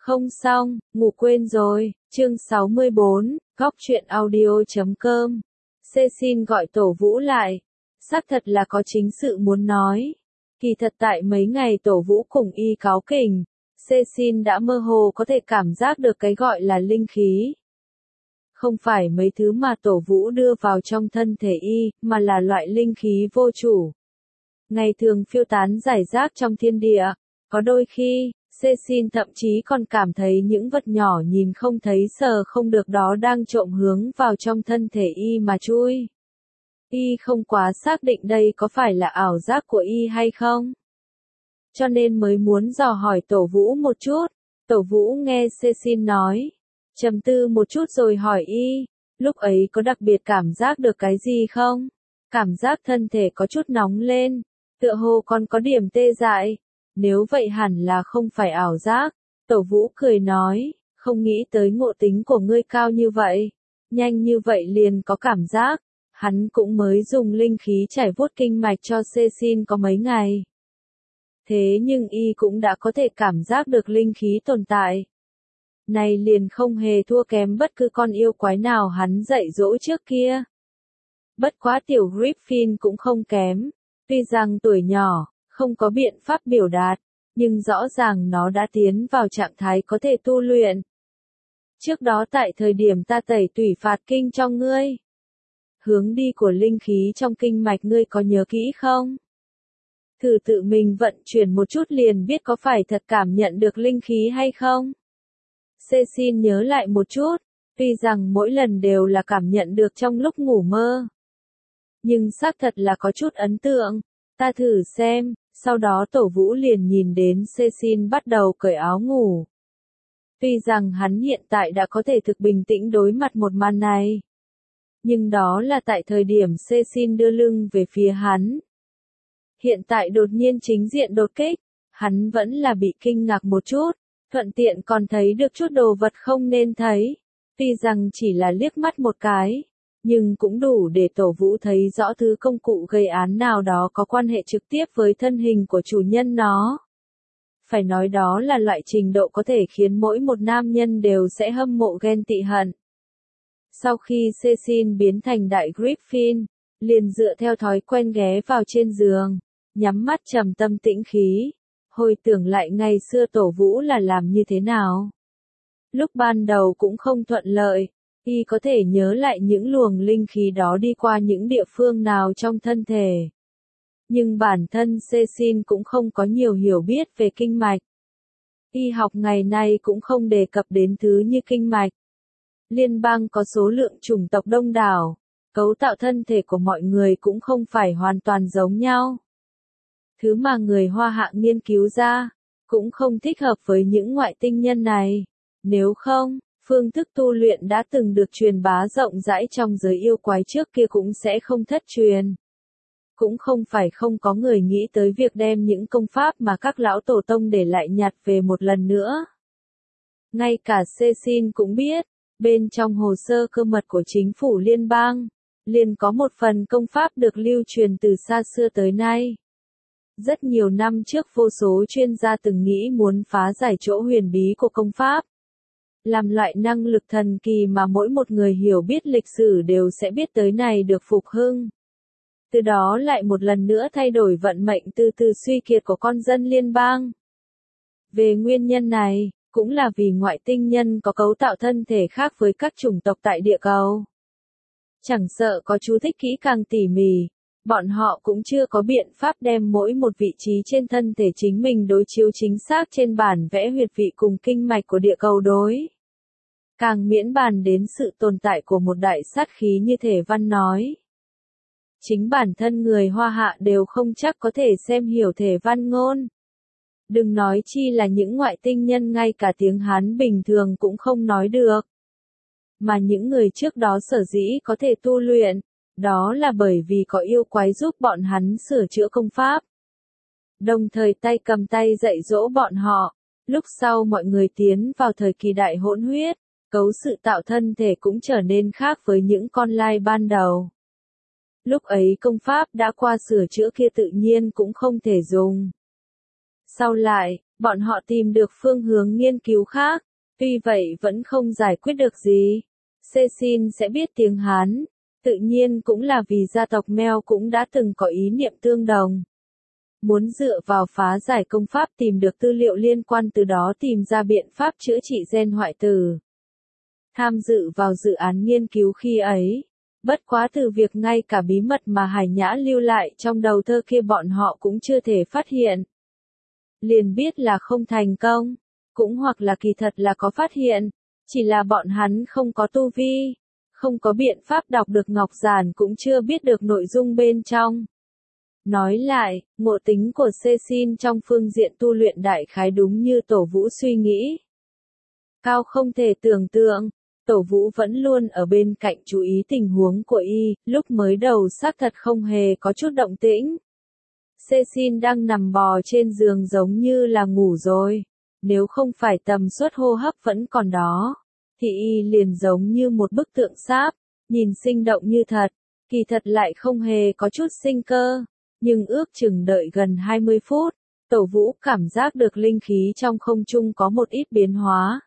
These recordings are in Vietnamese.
Không xong, ngủ quên rồi, chương 64, góc truyện audio.com. Xin gọi Tổ Vũ lại. Xác thật là có chính sự muốn nói. Kỳ thật tại mấy ngày Tổ Vũ cùng y cáo kỉnh, xin đã mơ hồ có thể cảm giác được cái gọi là linh khí. Không phải mấy thứ mà Tổ Vũ đưa vào trong thân thể y, mà là loại linh khí vô chủ. Ngày thường phiêu tán rải rác trong thiên địa, có đôi khi, xin thậm chí còn cảm thấy những vật nhỏ nhìn không thấy sờ không được đó đang trộm hướng vào trong thân thể y mà chui. Y không quá xác định đây có phải là ảo giác của y hay không. Cho nên mới muốn dò hỏi Tổ Vũ một chút. Tổ Vũ nghe xin nói, trầm tư một chút rồi hỏi y, lúc ấy có đặc biệt cảm giác được cái gì không? Cảm giác thân thể có chút nóng lên, tựa hồ còn có điểm tê dại. Nếu vậy hẳn là không phải ảo giác. Tổ Vũ cười nói, không nghĩ tới ngộ tính của ngươi cao như vậy. Nhanh như vậy liền có cảm giác. Hắn cũng mới dùng linh khí chảy vuốt kinh mạch cho xin có mấy ngày. Thế nhưng y cũng đã có thể cảm giác được linh khí tồn tại. Này liền không hề thua kém bất cứ con yêu quái nào hắn dạy dỗ trước kia. Bất quá tiểu Griffin cũng không kém. Tuy rằng tuổi nhỏ, không có biện pháp biểu đạt, nhưng rõ ràng nó đã tiến vào trạng thái có thể tu luyện. Trước đó tại thời điểm ta tẩy tủy phạt kinh cho ngươi, hướng đi của linh khí trong kinh mạch ngươi có nhớ kỹ không? Thử tự mình vận chuyển một chút liền biết có phải thật cảm nhận được linh khí hay không? Xin nhớ lại một chút, tuy rằng mỗi lần đều là cảm nhận được trong lúc ngủ mơ. Nhưng xác thật là có chút ấn tượng, ta thử xem. Sau đó Tổ Vũ liền nhìn đến xin bắt đầu cởi áo ngủ. Tuy rằng hắn hiện tại đã có thể thực bình tĩnh đối mặt một màn này. Nhưng đó là tại thời điểm xin đưa lưng về phía hắn. Hiện tại đột nhiên chính diện đột kích, hắn vẫn là bị kinh ngạc một chút, thuận tiện còn thấy được chút đồ vật không nên thấy. Tuy rằng chỉ là liếc mắt một cái, nhưng cũng đủ để Tổ Vũ thấy rõ thứ công cụ gây án nào đó có quan hệ trực tiếp với thân hình của chủ nhân nó. Phải nói đó là loại trình độ có thể khiến mỗi một nam nhân đều sẽ hâm mộ ghen tị hận. Sau khi xin biến thành đại Griffin, liền dựa theo thói quen ghé vào trên giường, nhắm mắt trầm tâm tĩnh khí, hồi tưởng lại ngày xưa Tổ Vũ là làm như thế nào. Lúc ban đầu cũng không thuận lợi. Y có thể nhớ lại những luồng linh khí đó đi qua những địa phương nào trong thân thể. Nhưng bản thân xin cũng không có nhiều hiểu biết về kinh mạch. Y học ngày nay cũng không đề cập đến thứ như kinh mạch. Liên bang có số lượng chủng tộc đông đảo, cấu tạo thân thể của mọi người cũng không phải hoàn toàn giống nhau. Thứ mà người Hoa Hạ nghiên cứu ra, cũng không thích hợp với những ngoại tinh nhân này. Nếu không, phương thức tu luyện đã từng được truyền bá rộng rãi trong giới yêu quái trước kia cũng sẽ không thất truyền. Cũng không phải không có người nghĩ tới việc đem những công pháp mà các lão tổ tông để lại nhặt về một lần nữa. Ngay cả xin cũng biết, bên trong hồ sơ cơ mật của chính phủ liên bang, liền có một phần công pháp được lưu truyền từ xa xưa tới nay. Rất nhiều năm trước vô số chuyên gia từng nghĩ muốn phá giải chỗ huyền bí của công pháp. Làm loại năng lực thần kỳ mà mỗi một người hiểu biết lịch sử đều sẽ biết tới này được phục hưng. Từ đó lại một lần nữa thay đổi vận mệnh từ từ suy kiệt của con dân liên bang. Về nguyên nhân này, cũng là vì ngoại tinh nhân có cấu tạo thân thể khác với các chủng tộc tại địa cầu. Chẳng sợ có chú thích kỹ càng tỉ mỉ, bọn họ cũng chưa có biện pháp đem mỗi một vị trí trên thân thể chính mình đối chiếu chính xác trên bản vẽ huyệt vị cùng kinh mạch của địa cầu đối. Càng miễn bàn đến sự tồn tại của một đại sát khí như thể văn nói. Chính bản thân người Hoa Hạ đều không chắc có thể xem hiểu thể văn ngôn. Đừng nói chi là những ngoại tinh nhân ngay cả tiếng Hán bình thường cũng không nói được. Mà những người trước đó sở dĩ có thể tu luyện, đó là bởi vì có yêu quái giúp bọn hắn sửa chữa công pháp. Đồng thời tay cầm tay dạy dỗ bọn họ, lúc sau mọi người tiến vào thời kỳ đại hỗn huyết. Cấu sự tạo thân thể cũng trở nên khác với những con lai ban đầu. Lúc ấy công pháp đã qua sửa chữa kia tự nhiên cũng không thể dùng. Sau lại, Bọn họ tìm được phương hướng nghiên cứu khác, tuy vậy vẫn không giải quyết được gì. Cecil sẽ biết tiếng Hán, tự nhiên cũng là vì gia tộc Mel cũng đã từng có ý niệm tương đồng. Muốn dựa vào phá giải công pháp tìm được tư liệu liên quan, từ đó tìm ra biện pháp chữa trị gen hoại tử. Tham dự vào dự án nghiên cứu khi ấy, bất quá từ việc ngay cả bí mật mà Hải Nhã lưu lại trong đầu thơ kia bọn họ cũng chưa thể phát hiện. Liền biết là không thành công, cũng hoặc là kỳ thật là có phát hiện, chỉ là bọn hắn không có tu vi, không có biện pháp đọc được ngọc giản, cũng chưa biết được nội dung bên trong. Nói lại, ngộ tính của Cecil trong phương diện tu luyện đại khái đúng như Tổ Vũ suy nghĩ. Cao không thể tưởng tượng, Tổ Vũ vẫn luôn ở bên cạnh chú ý tình huống của y, lúc mới đầu xác thật không hề có chút động tĩnh. Cecil đang nằm bò trên giường giống như là ngủ rồi, nếu không phải tầm suất hô hấp vẫn còn đó, thì y liền giống như một bức tượng sáp, nhìn sinh động như thật, kỳ thật lại không hề có chút sinh cơ. Nhưng ước chừng đợi gần 20 phút, Tổ Vũ cảm giác được linh khí trong không trung có một ít biến hóa.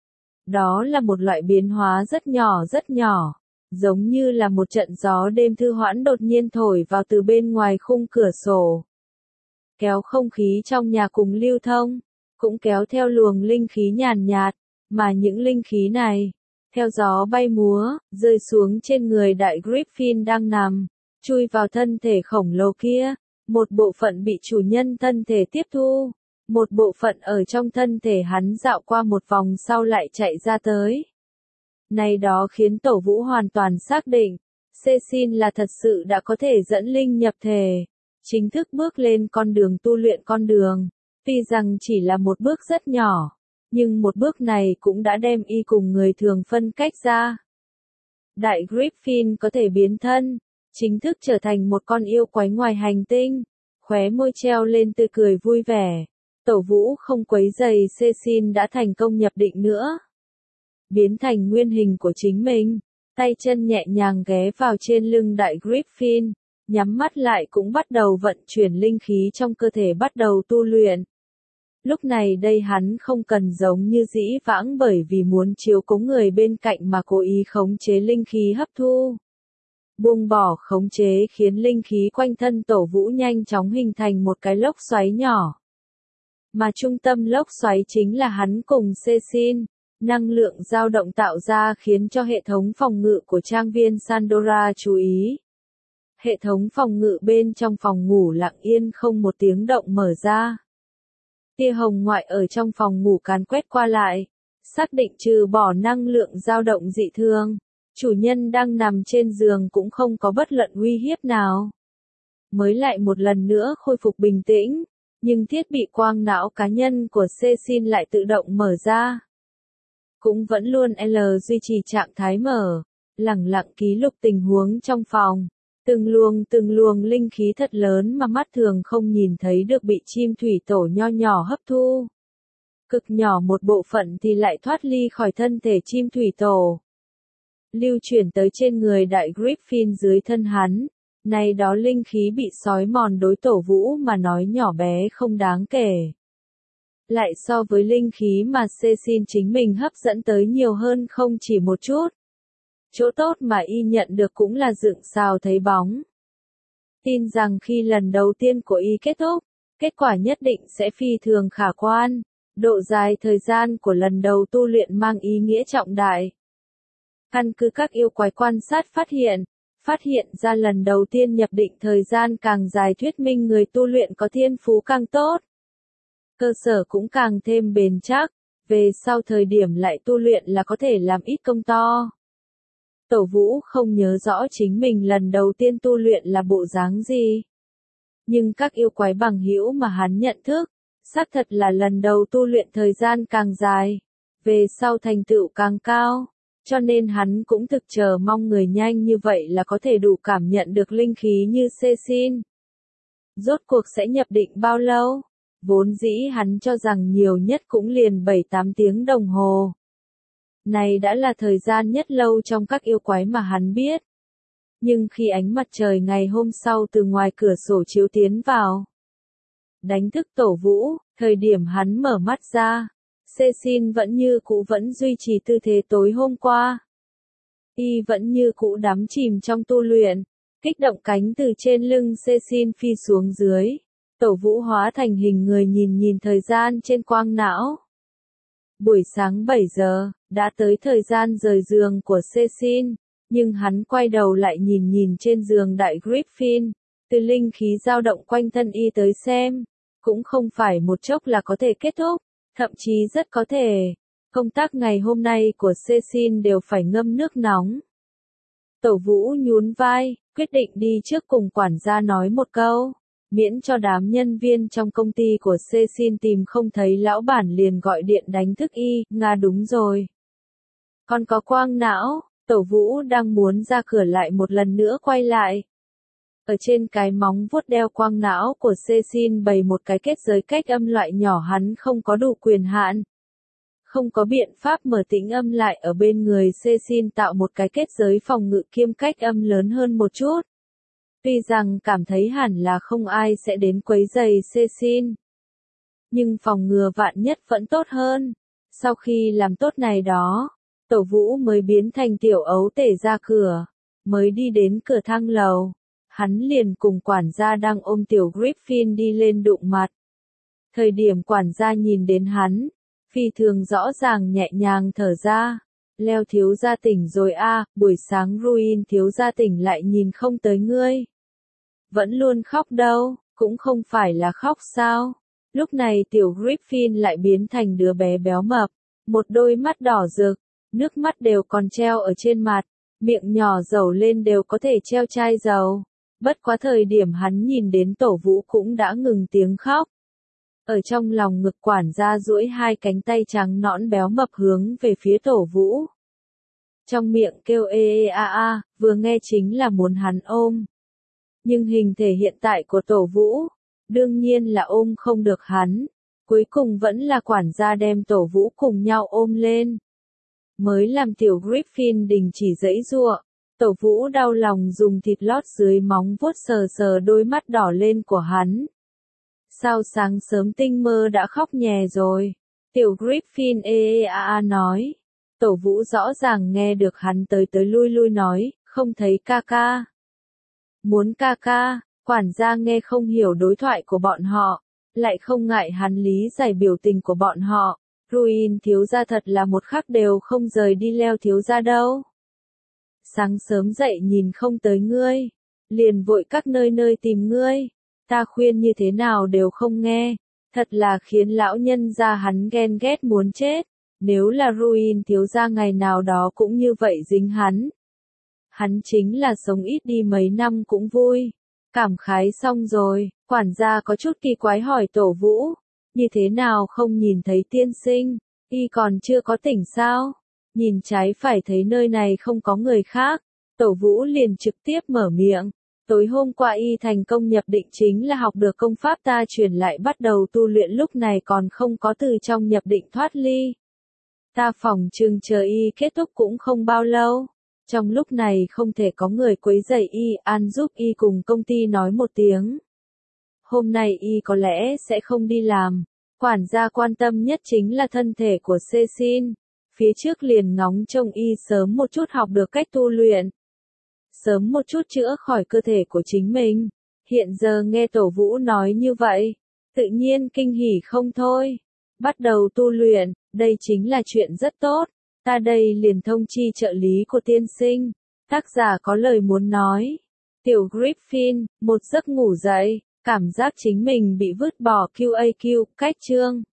Đó là một loại biến hóa rất nhỏ, giống như là một trận gió đêm thư hoãn đột nhiên thổi vào từ bên ngoài khung cửa sổ. Kéo không khí trong nhà cùng lưu thông, cũng kéo theo luồng linh khí nhàn nhạt, mà những linh khí này, theo gió bay múa, rơi xuống trên người đại Griffin đang nằm, chui vào thân thể khổng lồ kia, một bộ phận bị chủ nhân thân thể tiếp thu, một bộ phận ở trong thân thể hắn dạo qua một vòng sau lại chạy ra tới. Này đó khiến Tổ Vũ hoàn toàn xác định, Cecil là thật sự đã có thể dẫn linh nhập thể, chính thức bước lên con đường tu luyện con đường, tuy rằng chỉ là một bước rất nhỏ, nhưng một bước này cũng đã đem y cùng người thường phân cách ra. Đại Griffin có thể biến thân, chính thức trở thành một con yêu quái ngoài hành tinh, khóe môi treo lên tươi cười vui vẻ. Tổ Vũ không quấy rầy Cecil đã thành công nhập định nữa. Biến thành nguyên hình của chính mình, tay chân nhẹ nhàng ghé vào trên lưng đại Griffin, nhắm mắt lại cũng bắt đầu vận chuyển linh khí trong cơ thể bắt đầu tu luyện. Lúc này đây hắn không cần giống như dĩ vãng bởi vì muốn chiếu cố người bên cạnh mà cố ý khống chế linh khí hấp thu. Buông bỏ khống chế khiến linh khí quanh thân Tổ Vũ nhanh chóng hình thành một cái lốc xoáy nhỏ. Mà trung tâm lốc xoáy chính là hắn cùng Cecil, năng lượng dao động tạo ra khiến cho hệ thống phòng ngự của trang viên Sandora chú ý. Hệ thống phòng ngự bên trong phòng ngủ lặng yên không một tiếng động mở ra. Tia hồng ngoại ở trong phòng ngủ càn quét qua lại, xác định trừ bỏ năng lượng dao động dị thường, chủ nhân đang nằm trên giường cũng không có bất luận uy hiếp nào. Mới lại một lần nữa khôi phục bình tĩnh, nhưng thiết bị quang não cá nhân của Cecil lại tự động mở ra. Cũng vẫn luôn duy trì trạng thái mở, lẳng lặng ký lục tình huống trong phòng. Từng luồng linh khí thật lớn mà mắt thường không nhìn thấy được bị chim thủy tổ nho nhỏ hấp thu. Cực nhỏ một bộ phận thì lại thoát ly khỏi thân thể chim thủy tổ. Lưu chuyển tới trên người đại Griffin dưới thân hắn. Này đó linh khí bị sói mòn đối Tổ Vũ mà nói nhỏ bé không đáng kể. Lại so với linh khí mà Cecil chính mình hấp dẫn tới nhiều hơn không chỉ một chút. Chỗ tốt mà y nhận được cũng là dựng sao thấy bóng. Tin rằng khi lần đầu tiên của y kết thúc, kết quả nhất định sẽ phi thường khả quan. Độ dài thời gian của lần đầu tu luyện mang ý nghĩa trọng đại. Căn cứ các yêu quái quan sát phát hiện ra lần đầu tiên nhập định thời gian càng dài thuyết minh người tu luyện có thiên phú càng tốt. Cơ sở cũng càng thêm bền chắc, về sau thời điểm lại tu luyện là có thể làm ít công to. Tổ Vũ không nhớ rõ chính mình lần đầu tiên tu luyện là bộ dáng gì. Nhưng các yêu quái bằng hữu mà hắn nhận thức, xác thật là lần đầu tu luyện thời gian càng dài, về sau thành tựu càng cao. Cho nên hắn cũng thực chờ mong người nhanh như vậy là có thể đủ cảm nhận được linh khí như Cecil. Rốt cuộc sẽ nhập định bao lâu? Vốn dĩ hắn cho rằng nhiều nhất cũng liền 7-8 tiếng đồng hồ. Này đã là thời gian nhất lâu trong các yêu quái mà hắn biết. Nhưng khi ánh mặt trời ngày hôm sau từ ngoài cửa sổ chiếu tiến vào, đánh thức Tổ Vũ, Thời điểm hắn mở mắt ra, Cecil vẫn như cũ vẫn duy trì tư thế tối hôm qua. Y vẫn như cũ đắm chìm trong tu luyện, kích động cánh từ trên lưng Cecil phi xuống dưới. Tổ Vũ hóa thành hình người nhìn thời gian trên quang não. Buổi sáng 7 giờ, đã tới thời gian rời giường của Cecil, nhưng hắn quay đầu lại nhìn trên giường đại Griffin, từ linh khí dao động quanh thân y tới xem, cũng không phải một chốc là có thể kết thúc, thậm chí rất có thể, công tác ngày hôm nay của Cecil đều phải ngâm nước nóng. Tổ Vũ nhún vai, quyết định đi trước cùng quản gia nói một câu, miễn cho đám nhân viên trong công ty của Cecil tìm không thấy lão bản liền gọi điện đánh thức y. Nga đúng rồi. Còn có quang não, Tổ Vũ đang muốn ra cửa lại một lần nữa quay lại. Ở trên cái móng vuốt đeo quang não của Cecil bày một cái kết giới cách âm loại nhỏ, hắn không có đủ quyền hạn. Không có biện pháp mở tĩnh âm lại ở bên người Cecil tạo một cái kết giới phòng ngự kiêm cách âm lớn hơn một chút. Tuy rằng cảm thấy hẳn là không ai sẽ đến quấy rầy Cecil, nhưng phòng ngừa vạn nhất vẫn tốt hơn. Sau khi làm tốt này đó, Tổ Vũ mới biến thành tiểu ấu tể ra cửa, mới đi đến cửa thang lầu. Hắn liền cùng quản gia đang ôm tiểu Griffin đi lên đụng mặt. Thời điểm quản gia nhìn đến hắn, phi thường rõ ràng nhẹ nhàng thở ra. Leo thiếu gia tỉnh rồi a, buổi sáng Ruin thiếu gia tỉnh lại nhìn không tới ngươi. Vẫn luôn khóc đâu, cũng không phải là khóc sao. Lúc này tiểu Griffin lại biến thành đứa bé béo mập, một đôi mắt đỏ rực, nước mắt đều còn treo ở trên mặt, miệng nhỏ dầu lên đều có thể treo chai dầu. Bất quá thời điểm hắn nhìn đến Tổ Vũ cũng đã ngừng tiếng khóc. Ở trong lòng ngực quản gia duỗi hai cánh tay trắng nõn béo mập hướng về phía Tổ Vũ. Trong miệng kêu ê ê a a, vừa nghe chính là muốn hắn ôm. Nhưng hình thể hiện tại của Tổ Vũ, đương nhiên là ôm không được hắn. Cuối cùng vẫn là quản gia đem Tổ Vũ cùng nhau ôm lên. Mới làm tiểu Griffin đình chỉ giãy giụa. Tổ Vũ đau lòng dùng thịt lót dưới móng vuốt sờ đôi mắt đỏ lên của hắn. Sao sáng sớm tinh mơ đã khóc nhè rồi? Tiểu Griffin ê ê a a nói. Tổ Vũ rõ ràng nghe được hắn tới lui nói, không thấy ca ca. Muốn ca ca, quản gia nghe không hiểu đối thoại của bọn họ, lại không ngại hắn lý giải biểu tình của bọn họ. Ruin thiếu gia thật là một khắc đều không rời đi Leo thiếu gia đâu. Sáng sớm dậy nhìn không tới ngươi, liền vội các nơi tìm ngươi, ta khuyên như thế nào đều không nghe, thật là khiến lão nhân gia hắn ghen ghét muốn chết, nếu là Ruin thiếu gia ngày nào đó cũng như vậy dính hắn. Hắn chính là sống ít đi mấy năm cũng vui. Cảm khái xong rồi, quản gia có chút kỳ quái hỏi Tổ Vũ, như thế nào không nhìn thấy tiên sinh, y còn chưa có tỉnh sao? Nhìn trái phải thấy nơi này không có người khác, Tổ Vũ liền trực tiếp mở miệng. Tối hôm qua y thành công nhập định chính là học được công pháp ta truyền lại bắt đầu tu luyện, lúc này còn không có từ trong nhập định thoát ly. Ta phỏng chừng chờ y kết thúc cũng không bao lâu. Trong lúc này không thể có người quấy rầy y, an giúp y cùng công ty nói một tiếng. Hôm nay y có lẽ sẽ không đi làm. Quản gia quan tâm nhất chính là thân thể của Cecil. Phía trước liền ngóng trông y sớm một chút học được cách tu luyện. Sớm một chút chữa khỏi cơ thể của chính mình. Hiện giờ nghe Tổ Vũ nói như vậy, tự nhiên kinh hỉ không thôi. Bắt đầu tu luyện, đây chính là chuyện rất tốt. Ta đây liền thông chi trợ lý của tiên sinh. Tác giả có lời muốn nói. Tiểu Griffin, một giấc ngủ dậy, cảm giác chính mình bị vứt bỏ QAQ, cách chương.